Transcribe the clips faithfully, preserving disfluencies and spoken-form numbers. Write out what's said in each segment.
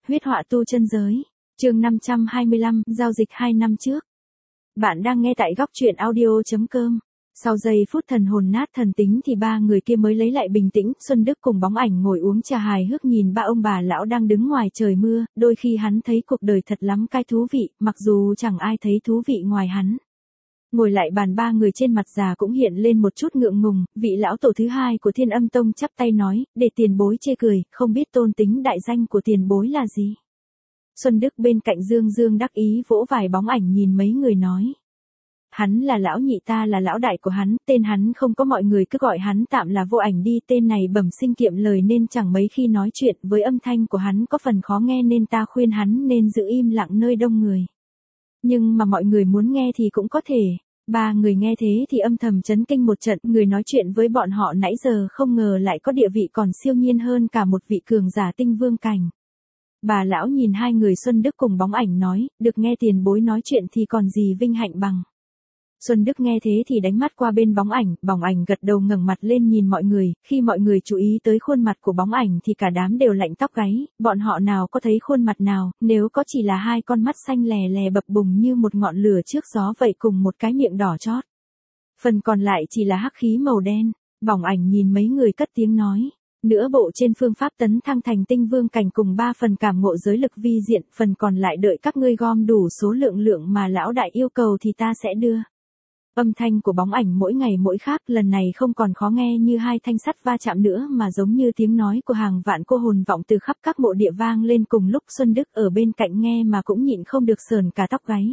huyết họa tu chân giới. Chương năm trăm hai mươi lăm, giao dịch hai năm trước. Bạn đang nghe tại góc truyện audio chấm com. Sau giây phút thần hồn nát thần tính thì ba người kia mới lấy lại bình tĩnh. Xuân Đức cùng Bóng Ảnh ngồi uống trà hài hước nhìn ba ông bà lão đang đứng ngoài trời mưa. Đôi khi hắn thấy cuộc đời thật lắm cái thú vị, mặc dù chẳng ai thấy thú vị ngoài hắn. Ngồi lại bàn, ba người trên mặt già cũng hiện lên một chút ngượng ngùng. Vị lão tổ thứ hai của Thiên Âm Tông chắp tay nói, để tiền bối chê cười, không biết tôn tính đại danh của tiền bối là gì. Xuân Đức bên cạnh dương dương đắc ý vỗ vai Bóng Ảnh nhìn mấy người nói. Hắn là lão nhị, ta là lão đại của hắn, tên hắn không có, mọi người cứ gọi hắn tạm là Vô Ảnh đi. Tên này bẩm sinh kiệm lời nên chẳng mấy khi nói chuyện, với âm thanh của hắn có phần khó nghe nên ta khuyên hắn nên giữ im lặng nơi đông người. Nhưng mà mọi người muốn nghe thì cũng có thể. Ba người nghe thế thì âm thầm chấn kinh một trận, người nói chuyện với bọn họ nãy giờ không ngờ lại có địa vị còn siêu nhiên hơn cả một vị cường giả tinh vương cảnh. Bà lão nhìn hai người Xuân Đức cùng Bóng Ảnh nói, được nghe tiền bối nói chuyện thì còn gì vinh hạnh bằng. Xuân Đức nghe thế thì đánh mắt qua bên Bóng Ảnh, Bóng Ảnh gật đầu ngẩng mặt lên nhìn mọi người, khi mọi người chú ý tới khuôn mặt của Bóng Ảnh thì cả đám đều lạnh tóc gáy, bọn họ nào có thấy khuôn mặt nào, nếu có chỉ là hai con mắt xanh lè lè bập bùng như một ngọn lửa trước gió vậy cùng một cái miệng đỏ chót. Phần còn lại chỉ là hắc khí màu đen. Bóng Ảnh nhìn mấy người cất tiếng nói. Nửa bộ trên phương pháp tấn thăng thành tinh vương cảnh cùng ba phần cảm ngộ giới lực vi diện, phần còn lại đợi các ngươi gom đủ số lượng lượng mà lão đại yêu cầu thì ta sẽ đưa. Âm thanh của Bóng Ảnh mỗi ngày mỗi khác, lần này không còn khó nghe như hai thanh sắt va chạm nữa mà giống như tiếng nói của hàng vạn cô hồn vọng từ khắp các mộ địa vang lên cùng lúc. Xuân Đức ở bên cạnh nghe mà cũng nhịn không được sờn cả tóc gáy.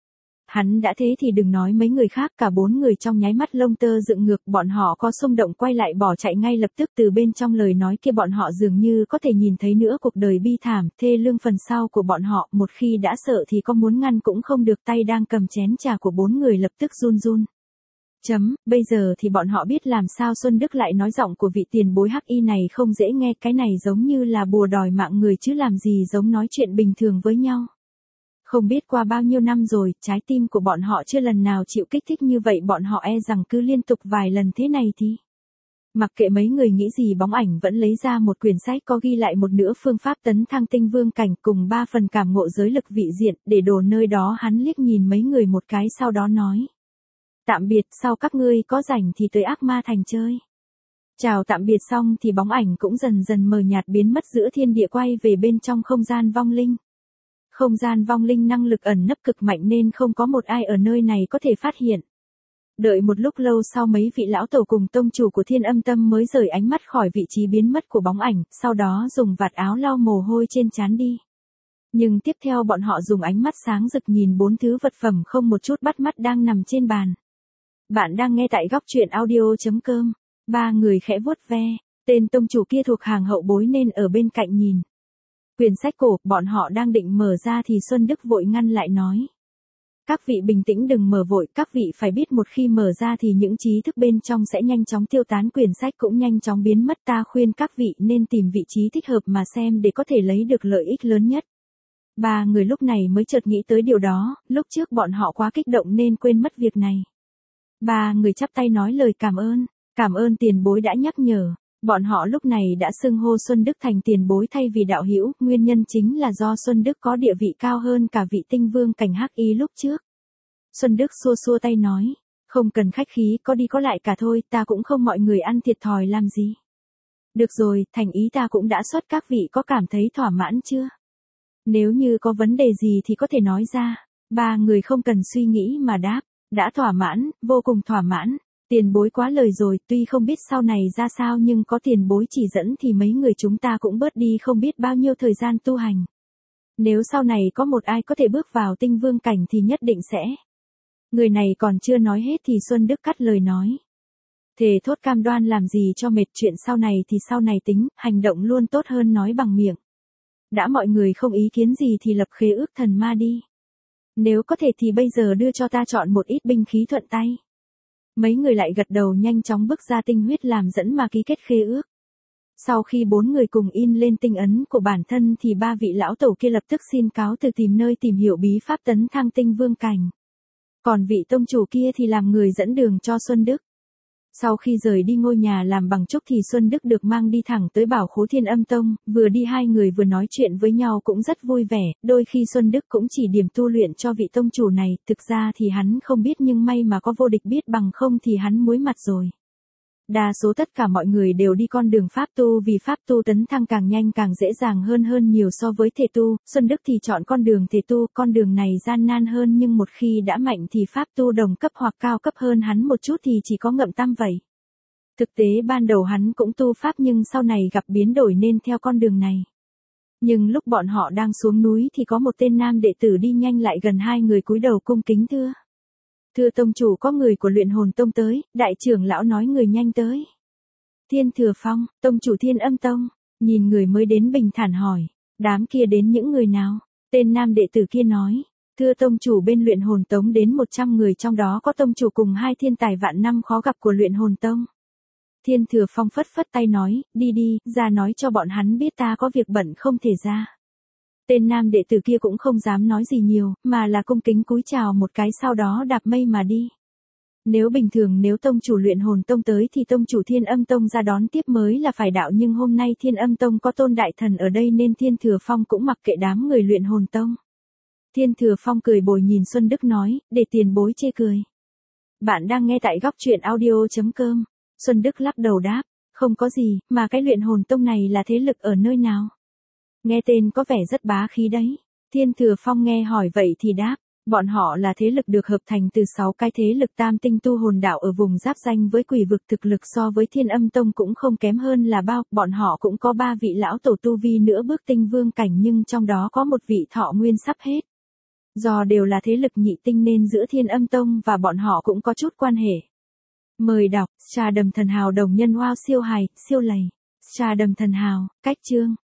Hắn đã thế thì đừng nói mấy người khác, cả bốn người trong nháy mắt lông tơ dựng ngược, bọn họ có xung động quay lại bỏ chạy ngay lập tức. Từ bên trong lời nói kia bọn họ dường như có thể nhìn thấy nữa cuộc đời bi thảm, thê lương phần sau của bọn họ, một khi đã sợ thì có muốn ngăn cũng không được. Tay đang cầm chén trà của bốn người lập tức run run. Chấm, bây giờ thì bọn họ biết làm sao. Xuân Đức lại nói giọng của vị tiền bối hắc y này không dễ nghe, cái này giống như là bùa đòi mạng người chứ làm gì giống nói chuyện bình thường với nhau. Không biết qua bao nhiêu năm rồi, trái tim của bọn họ chưa lần nào chịu kích thích như vậy, bọn họ e rằng cứ liên tục vài lần thế này thì... Mặc kệ mấy người nghĩ gì, Bóng Ảnh vẫn lấy ra một quyển sách có ghi lại một nửa phương pháp tấn thăng tinh vương cảnh cùng ba phần cảm ngộ giới lực vị diện, để đồ nơi đó. Hắn liếc nhìn mấy người một cái sau đó nói. Tạm biệt, sau các ngươi có rảnh thì tới Ác Ma Thành chơi. Chào tạm biệt xong thì Bóng Ảnh cũng dần dần mờ nhạt biến mất giữa thiên địa, quay về bên trong không gian vong linh. Không gian vong linh năng lực ẩn nấp cực mạnh nên không có một ai ở nơi này có thể phát hiện. Đợi một lúc lâu sau, mấy vị lão tổ cùng tông chủ của Thiên Âm Tâm mới rời ánh mắt khỏi vị trí biến mất của Bóng Ảnh, sau đó dùng vạt áo lau mồ hôi trên trán đi. Nhưng tiếp theo bọn họ dùng ánh mắt sáng rực nhìn bốn thứ vật phẩm không một chút bắt mắt đang nằm trên bàn. Bạn đang nghe tại góc truyện audio chấm com. Ba người khẽ vuốt ve, tên tông chủ kia thuộc hàng hậu bối nên ở bên cạnh nhìn. Quyển sách cổ, bọn họ đang định mở ra thì Xuân Đức vội ngăn lại nói. Các vị bình tĩnh, đừng mở vội, các vị phải biết một khi mở ra thì những trí thức bên trong sẽ nhanh chóng tiêu tán, quyển sách cũng nhanh chóng biến mất. Ta khuyên các vị nên tìm vị trí thích hợp mà xem để có thể lấy được lợi ích lớn nhất. Ba người lúc này mới chợt nghĩ tới điều đó, lúc trước bọn họ quá kích động nên quên mất việc này. Ba người chắp tay nói lời cảm ơn, cảm ơn tiền bối đã nhắc nhở. Bọn họ lúc này đã xưng hô Xuân Đức thành tiền bối thay vì đạo hữu, nguyên nhân chính là do Xuân Đức có địa vị cao hơn cả vị tinh vương cảnh hắc y lúc trước. Xuân Đức xua xua tay nói, không cần khách khí, có đi có lại cả thôi, ta cũng không mọi người ăn thiệt thòi làm gì. Được rồi, thành ý ta cũng đã xuất, các vị có cảm thấy thỏa mãn chưa? Nếu như có vấn đề gì thì có thể nói ra. Ba người không cần suy nghĩ mà đáp, đã thỏa mãn, vô cùng thỏa mãn. Tiền bối quá lời rồi, tuy không biết sau này ra sao nhưng có tiền bối chỉ dẫn thì mấy người chúng ta cũng bớt đi không biết bao nhiêu thời gian tu hành. Nếu sau này có một ai có thể bước vào tinh vương cảnh thì nhất định sẽ. Người này còn chưa nói hết thì Xuân Đức cắt lời nói. Thề thốt cam đoan làm gì cho mệt, chuyện sau này thì sau này tính, hành động luôn tốt hơn nói bằng miệng. Đã mọi người không ý kiến gì thì lập khế ước thần ma đi. Nếu có thể thì bây giờ đưa cho ta chọn một ít binh khí thuận tay. Mấy người lại gật đầu, nhanh chóng bước ra tinh huyết làm dẫn mà ký kết khế ước. Sau khi bốn người cùng in lên tinh ấn của bản thân thì ba vị lão tổ kia lập tức xin cáo từ tìm nơi tìm hiểu bí pháp tấn thăng tinh vương cảnh. Còn vị tông chủ kia thì làm người dẫn đường cho Xuân Đức. Sau khi rời đi ngôi nhà làm bằng trúc thì Xuân Đức được mang đi thẳng tới Bảo Khố Thiên Âm Tông, vừa đi hai người vừa nói chuyện với nhau cũng rất vui vẻ, đôi khi Xuân Đức cũng chỉ điểm tu luyện cho vị tông chủ này, thực ra thì hắn không biết nhưng may mà có vô địch biết bằng không thì hắn muối mặt rồi. Đa số tất cả mọi người đều đi con đường pháp tu vì pháp tu tấn thăng càng nhanh càng dễ dàng hơn hơn nhiều so với thể tu, Xuân Đức thì chọn con đường thể tu, con đường này gian nan hơn nhưng một khi đã mạnh thì pháp tu đồng cấp hoặc cao cấp hơn hắn một chút thì chỉ có ngậm tam vậy. Thực tế ban đầu hắn cũng tu pháp nhưng sau này gặp biến đổi nên theo con đường này. Nhưng lúc bọn họ đang xuống núi thì có một tên nam đệ tử đi nhanh lại gần hai người cúi đầu cung kính thưa. Thưa tông chủ, có người của Luyện Hồn Tông tới, đại trưởng lão nói người nhanh tới. Thiên Thừa Phong, tông chủ Thiên Âm Tông, nhìn người mới đến bình thản hỏi, đám kia đến những người nào? Tên nam đệ tử kia nói, thưa tông chủ, bên Luyện Hồn Tông đến một trăm người, trong đó có tông chủ cùng hai thiên tài vạn năm khó gặp của Luyện Hồn Tông. Thiên Thừa Phong phất phất tay nói, đi đi, ra nói cho bọn hắn biết ta có việc bận không thể ra. Tên nam đệ tử kia cũng không dám nói gì nhiều, mà là cung kính cúi chào một cái sau đó đạp mây mà đi. Nếu bình thường nếu tông chủ Luyện Hồn Tông tới thì tông chủ Thiên Âm Tông ra đón tiếp mới là phải đạo, nhưng hôm nay Thiên Âm Tông có Tôn Đại Thần ở đây nên Thiên Thừa Phong cũng mặc kệ đám người Luyện Hồn Tông. Thiên Thừa Phong cười bồi nhìn Xuân Đức nói, để tiền bối chê cười. Bạn đang nghe tại góc truyện audio chấm com. Xuân Đức lắc đầu đáp, không có gì, mà cái Luyện Hồn Tông này là thế lực ở nơi nào? Nghe tên có vẻ rất bá khí đấy. Thiên Thừa Phong nghe hỏi vậy thì đáp, bọn họ là thế lực được hợp thành từ sáu cái thế lực tam tinh tu hồn đạo ở vùng giáp danh với quỷ vực, thực lực so với Thiên Âm Tông cũng không kém hơn là bao, bọn họ cũng có ba vị lão tổ tu vi nữa bước tinh vương cảnh nhưng trong đó có một vị thọ nguyên sắp hết. Do đều là thế lực nhị tinh nên giữa Thiên Âm Tông và bọn họ cũng có chút quan hệ. Mời đọc, trà đầm thần hào đồng nhân wow siêu hài, siêu lầy. Trà đầm thần hào, cách chương.